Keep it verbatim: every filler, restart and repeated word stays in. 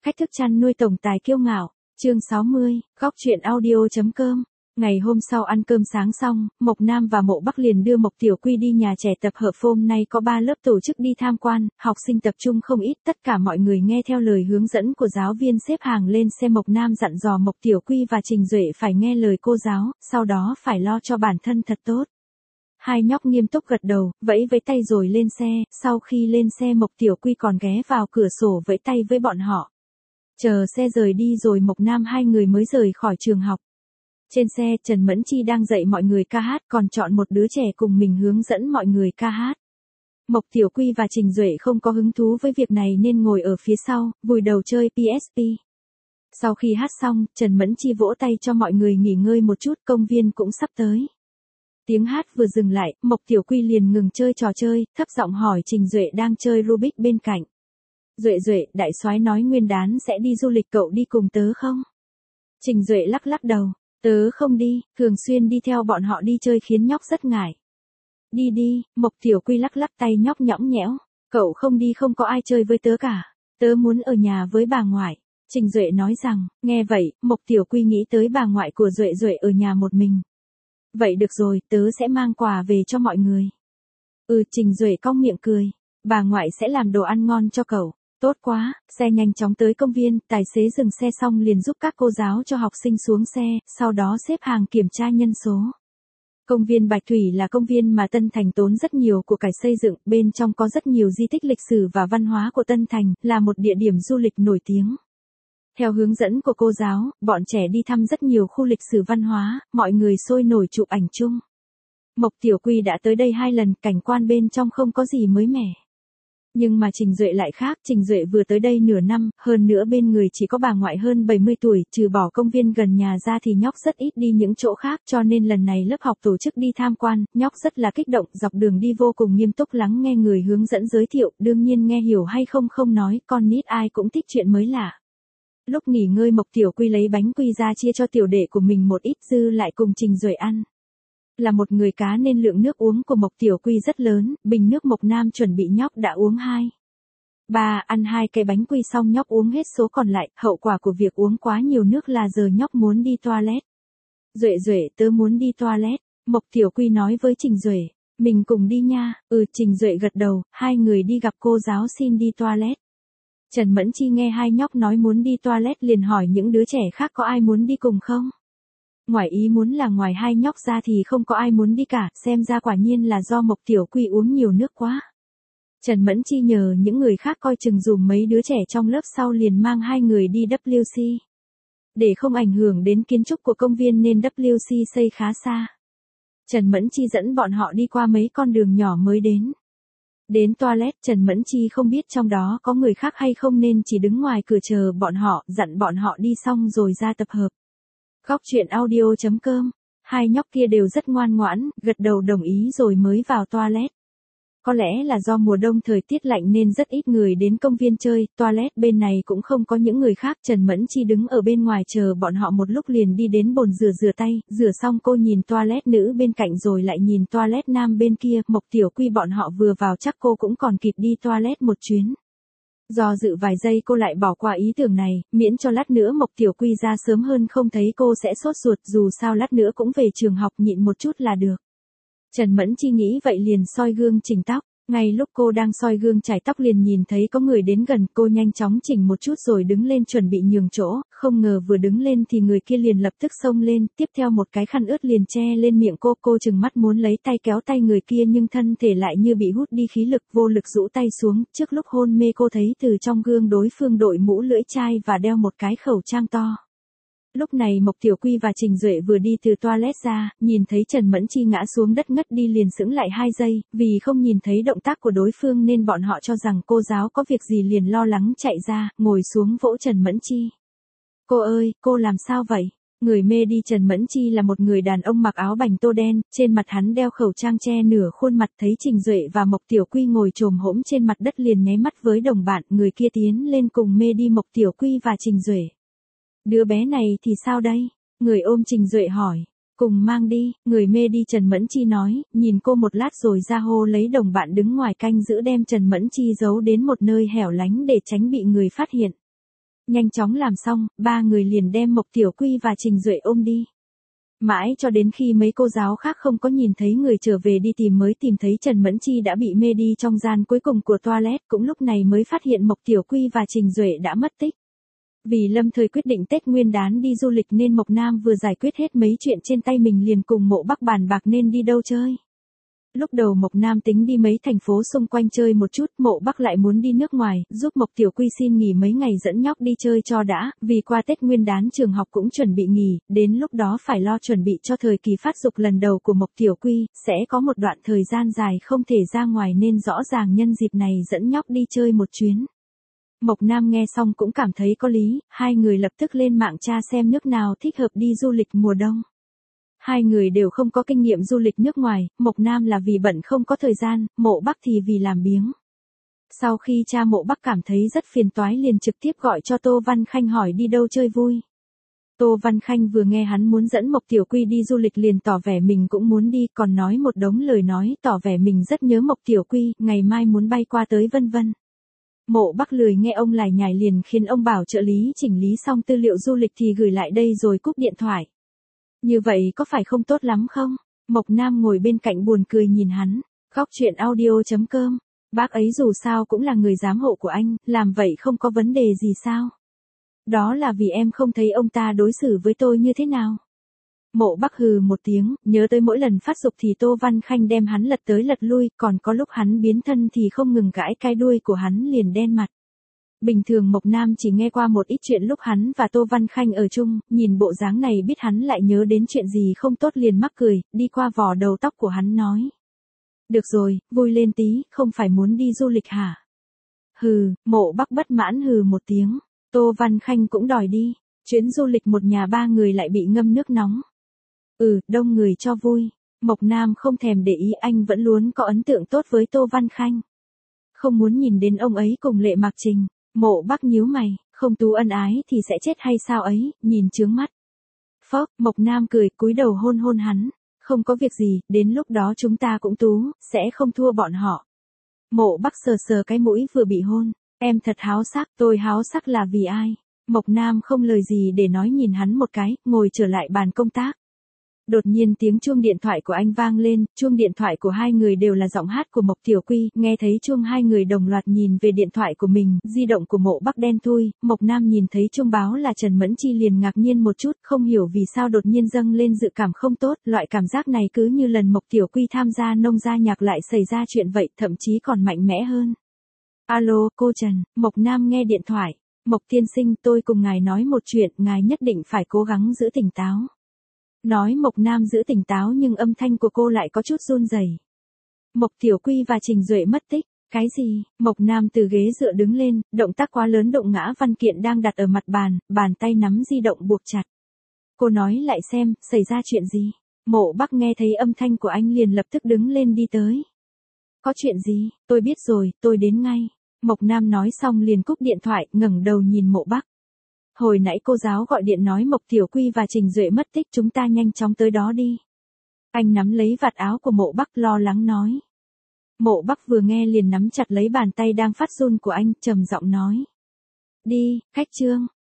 cách thức chăn nuôi tổng tài kiêu ngạo, chương sáu mươi, góc truyện audio.com. Ngày hôm sau ăn cơm sáng xong, Mộc Nam và Mộ Bắc liền đưa Mộc Tiểu Quy đi nhà trẻ tập hợp. Hôm nay có ba lớp tổ chức đi tham quan, học sinh tập trung không ít, tất cả mọi người nghe theo lời hướng dẫn của giáo viên xếp hàng lên xe. Mộc Nam dặn dò Mộc Tiểu Quy và Trình Duệ phải nghe lời cô giáo, sau đó phải lo cho bản thân thật tốt. Hai nhóc nghiêm túc gật đầu, vẫy vẫy tay rồi lên xe. Sau khi lên xe, Mộc Tiểu Quy còn ghé vào cửa sổ vẫy tay với bọn họ. Chờ xe rời đi rồi Mộc Nam hai người mới rời khỏi trường học. Trên xe, Trần Mẫn Chi đang dạy mọi người ca hát, còn chọn một đứa trẻ cùng mình hướng dẫn mọi người ca hát. Mộc Tiểu Quy và Trình Duệ không có hứng thú với việc này nên ngồi ở phía sau, vùi đầu chơi pê ét pê. Sau khi hát xong, Trần Mẫn Chi vỗ tay cho mọi người nghỉ ngơi một chút, công viên cũng sắp tới. Tiếng hát vừa dừng lại, Mộc Tiểu Quy liền ngừng chơi trò chơi, thấp giọng hỏi Trình Duệ đang chơi Rubik bên cạnh. Duệ Duệ, đại soái nói nguyên đán sẽ đi du lịch, cậu đi cùng tớ không? Trình Duệ lắc lắc đầu. Tớ không đi, thường xuyên đi theo bọn họ đi chơi khiến nhóc rất ngại. Đi đi, Mộc Tiểu Quy lắc lắc tay nhóc nhõng nhẽo. Cậu không đi không có ai chơi với tớ cả. Tớ muốn ở nhà với bà ngoại. Trình Duệ nói rằng, nghe vậy, Mộc Tiểu Quy nghĩ tới bà ngoại của Duệ Duệ ở nhà một mình. Vậy được rồi, tớ sẽ mang quà về cho mọi người. Ừ, Trình Duệ cong miệng cười. Bà ngoại sẽ làm đồ ăn ngon cho cậu. Tốt quá, xe nhanh chóng tới công viên, tài xế dừng xe xong liền giúp các cô giáo cho học sinh xuống xe, sau đó xếp hàng kiểm tra nhân số. Công viên Bạch Thủy là công viên mà Tân Thành tốn rất nhiều của cải xây dựng, bên trong có rất nhiều di tích lịch sử và văn hóa của Tân Thành, là một địa điểm du lịch nổi tiếng. Theo hướng dẫn của cô giáo, bọn trẻ đi thăm rất nhiều khu lịch sử văn hóa, mọi người sôi nổi chụp ảnh chung. Mộc Tiểu Quy đã tới đây hai lần, cảnh quan bên trong không có gì mới mẻ. Nhưng mà Trình Duệ lại khác, Trình Duệ vừa tới đây nửa năm, hơn nữa bên người chỉ có bà ngoại hơn bảy mươi tuổi, trừ bỏ công viên gần nhà ra thì nhóc rất ít đi những chỗ khác, cho nên lần này lớp học tổ chức đi tham quan, nhóc rất là kích động, dọc đường đi vô cùng nghiêm túc lắng nghe người hướng dẫn giới thiệu, đương nhiên nghe hiểu hay không không nói, con nít ai cũng thích chuyện mới lạ. Lúc nghỉ ngơi Mộc Tiểu Quy lấy bánh quy ra chia cho tiểu đệ của mình một ít, dư lại cùng Trình Duệ ăn. Là một người cá nên lượng nước uống của Mộc Tiểu Quy rất lớn, bình nước Mộc Nam chuẩn bị nhóc đã uống hai. Ba, ăn hai cái bánh quy xong nhóc uống hết số còn lại, hậu quả của việc uống quá nhiều nước là giờ nhóc muốn đi toilet. Duệ Duệ, tớ muốn đi toilet, Mộc Tiểu Quy nói với Trình Duệ, mình cùng đi nha. Ừ, Trình Duệ gật đầu, hai người đi gặp cô giáo xin đi toilet. Trần Mẫn Chi nghe hai nhóc nói muốn đi toilet liền hỏi những đứa trẻ khác có ai muốn đi cùng không? Ngoài ý muốn là ngoài hai nhóc ra thì không có ai muốn đi cả, xem ra quả nhiên là do Mộc Tiểu Quy uống nhiều nước quá. Trần Mẫn Chi nhờ những người khác coi chừng dùm mấy đứa trẻ trong lớp, sau liền mang hai người đi vê kép xê. Để không ảnh hưởng đến kiến trúc của công viên nên vê kép xê xây khá xa. Trần Mẫn Chi dẫn bọn họ đi qua mấy con đường nhỏ mới đến. Đến toilet, Trần Mẫn Chi không biết trong đó có người khác hay không nên chỉ đứng ngoài cửa chờ bọn họ, dặn bọn họ đi xong rồi ra tập hợp. Góc truyện audio.com. Hai nhóc kia đều rất ngoan ngoãn, gật đầu đồng ý rồi mới vào toilet. Có lẽ là do mùa đông thời tiết lạnh nên rất ít người đến công viên chơi, toilet bên này cũng không có những người khác. Trần Mẫn Chi đứng ở bên ngoài chờ bọn họ một lúc liền đi đến bồn rửa rửa tay, rửa xong cô nhìn toilet nữ bên cạnh rồi lại nhìn toilet nam bên kia. Mộc Tiểu Quy bọn họ vừa vào chắc cô cũng còn kịp đi toilet một chuyến. Do dự vài giây cô lại bỏ qua ý tưởng này, miễn cho lát nữa Mộc Tiểu Quy ra sớm hơn không thấy cô sẽ sốt ruột, dù sao lát nữa cũng về trường học, nhịn một chút là được. Trần Mẫn Chi nghĩ vậy liền soi gương chỉnh tóc, ngay lúc cô đang soi gương chải tóc liền nhìn thấy có người đến gần, cô nhanh chóng chỉnh một chút rồi đứng lên chuẩn bị nhường chỗ, không ngờ vừa đứng lên thì người kia liền lập tức xông lên, tiếp theo một cái khăn ướt liền che lên miệng cô, cô trừng mắt muốn lấy tay kéo tay người kia nhưng thân thể lại như bị hút đi khí lực, vô lực rũ tay xuống. Trước lúc hôn mê cô thấy từ trong gương đối phương đội mũ lưỡi chai và đeo một cái khẩu trang to. Lúc này Mộc Tiểu Quy và Trình Duệ vừa đi từ toilet ra, nhìn thấy Trần Mẫn Chi ngã xuống đất ngất đi liền sững lại hai giây, vì không nhìn thấy động tác của đối phương nên bọn họ cho rằng cô giáo có việc gì liền lo lắng chạy ra, ngồi xuống vỗ Trần Mẫn Chi. Cô ơi, cô làm sao vậy? Người mê đi Trần Mẫn Chi là một người đàn ông mặc áo bành tô đen, trên mặt hắn đeo khẩu trang che nửa khuôn mặt, thấy Trình Duệ và Mộc Tiểu Quy ngồi chồm hổm trên mặt đất liền nháy mắt với đồng bạn, người kia tiến lên cùng mê đi Mộc Tiểu Quy và Trình Duệ. Đứa bé này thì sao đây? Người ôm Trình Duệ hỏi. Cùng mang đi, người mê đi Trần Mẫn Chi nói, nhìn cô một lát rồi ra hô lấy đồng bạn đứng ngoài canh giữ đem Trần Mẫn Chi giấu đến một nơi hẻo lánh để tránh bị người phát hiện. Nhanh chóng làm xong, ba người liền đem Mộc Tiểu Quy và Trình Duệ ôm đi. Mãi cho đến khi mấy cô giáo khác không có nhìn thấy người trở về đi tìm mới tìm thấy Trần Mẫn Chi đã bị mê đi trong gian cuối cùng của toilet, cũng lúc này mới phát hiện Mộc Tiểu Quy và Trình Duệ đã mất tích. Vì lâm thời quyết định Tết Nguyên đán đi du lịch nên Mộc Nam vừa giải quyết hết mấy chuyện trên tay mình liền cùng Mộ Bắc bàn bạc nên đi đâu chơi. Lúc đầu Mộc Nam tính đi mấy thành phố xung quanh chơi một chút, Mộ Bắc lại muốn đi nước ngoài, giúp Mộc Tiểu Quy xin nghỉ mấy ngày dẫn nhóc đi chơi cho đã, vì qua Tết Nguyên đán trường học cũng chuẩn bị nghỉ, đến lúc đó phải lo chuẩn bị cho thời kỳ phát dục lần đầu của Mộc Tiểu Quy, sẽ có một đoạn thời gian dài không thể ra ngoài nên rõ ràng nhân dịp này dẫn nhóc đi chơi một chuyến. Mộc Nam nghe xong cũng cảm thấy có lý, hai người lập tức lên mạng tra xem nước nào thích hợp đi du lịch mùa đông. Hai người đều không có kinh nghiệm du lịch nước ngoài, Mộc Nam là vì bận không có thời gian, Mộ Bắc thì vì làm biếng. Sau khi cha Mộ Bắc cảm thấy rất phiền toái liền trực tiếp gọi cho Tô Văn Khanh hỏi đi đâu chơi vui. Tô Văn Khanh vừa nghe hắn muốn dẫn Mộc Tiểu Quy đi du lịch liền tỏ vẻ mình cũng muốn đi, còn nói một đống lời nói tỏ vẻ mình rất nhớ Mộc Tiểu Quy, ngày mai muốn bay qua tới vân vân. Mộ Bắc lười nghe ông lải nhải liền khiến ông bảo trợ lý chỉnh lý xong tư liệu du lịch thì gửi lại đây rồi cúp điện thoại. Như vậy có phải không tốt lắm không? Mộc Nam ngồi bên cạnh buồn cười nhìn hắn. Góc chuyện audio chấm com. Bác ấy dù sao cũng là người giám hộ của anh, làm vậy không có vấn đề gì sao? Đó là vì em không thấy ông ta đối xử với tôi như thế nào? Mộ Bắc hừ một tiếng, nhớ tới mỗi lần phát dục thì Tô Văn Khanh đem hắn lật tới lật lui, còn có lúc hắn biến thân thì không ngừng gãi cái đuôi của hắn liền đen mặt. Bình thường Mộc Nam chỉ nghe qua một ít chuyện lúc hắn và Tô Văn Khanh ở chung, nhìn bộ dáng này biết hắn lại nhớ đến chuyện gì không tốt liền mắc cười, đi qua vò đầu tóc của hắn nói. Được rồi, vui lên tí, không phải muốn đi du lịch hả? Hừ, Mộ Bắc bất mãn hừ một tiếng, Tô Văn Khanh cũng đòi đi, chuyến du lịch một nhà ba người lại bị ngâm nước nóng. Ừ, đông người cho vui, Mộc Nam không thèm để ý anh vẫn luôn có ấn tượng tốt với Tô Văn Khanh. Không muốn nhìn đến ông ấy cùng Lệ Mạc Trình. Mộ Bắc nhíu mày, không tú ân ái thì sẽ chết hay sao ấy, nhìn chướng mắt. Phốc, Mộc Nam cười cúi đầu hôn hôn hắn, không có việc gì, đến lúc đó chúng ta cũng tú, sẽ không thua bọn họ. Mộ Bắc sờ sờ cái mũi vừa bị hôn, em thật háo sắc, tôi háo sắc là vì ai? Mộc Nam không lời gì để nói nhìn hắn một cái, ngồi trở lại bàn công tác. Đột nhiên tiếng chuông điện thoại của anh vang lên, chuông điện thoại của hai người đều là giọng hát của Mộc Tiểu Quy, nghe thấy chuông hai người đồng loạt nhìn về điện thoại của mình, di động của Mộ Bắc đen thui, Mộc Nam nhìn thấy chuông báo là Trần Mẫn Chi liền ngạc nhiên một chút, không hiểu vì sao đột nhiên dâng lên dự cảm không tốt, loại cảm giác này cứ như lần Mộc Tiểu Quy tham gia nông gia nhạc lại xảy ra chuyện vậy, thậm chí còn mạnh mẽ hơn. Alo, cô Trần, Mộc Nam nghe điện thoại, Mộc tiên sinh tôi cùng ngài nói một chuyện, ngài nhất định phải cố gắng giữ tỉnh táo. Nói Mộc Nam giữ tỉnh táo nhưng âm thanh của cô lại có chút run rẩy. Mộc Tiểu Quy và Trình Duệ mất tích, cái gì? Mộc Nam từ ghế dựa đứng lên, động tác quá lớn động ngã văn kiện đang đặt ở mặt bàn, bàn tay nắm di động buộc chặt. Cô nói lại xem, xảy ra chuyện gì? Mộ Bắc nghe thấy âm thanh của anh liền lập tức đứng lên đi tới. Có chuyện gì? Tôi biết rồi, tôi đến ngay. Mộc Nam nói xong liền cúp điện thoại, ngẩng đầu nhìn Mộ Bắc. Hồi nãy cô giáo gọi điện nói Mộc Tiểu Quy và Trình Duệ mất tích, chúng ta nhanh chóng tới đó đi. Anh nắm lấy vạt áo của Mộ Bắc lo lắng nói. Mộ Bắc vừa nghe liền nắm chặt lấy bàn tay đang phát run của anh, trầm giọng nói. Đi, khách trương.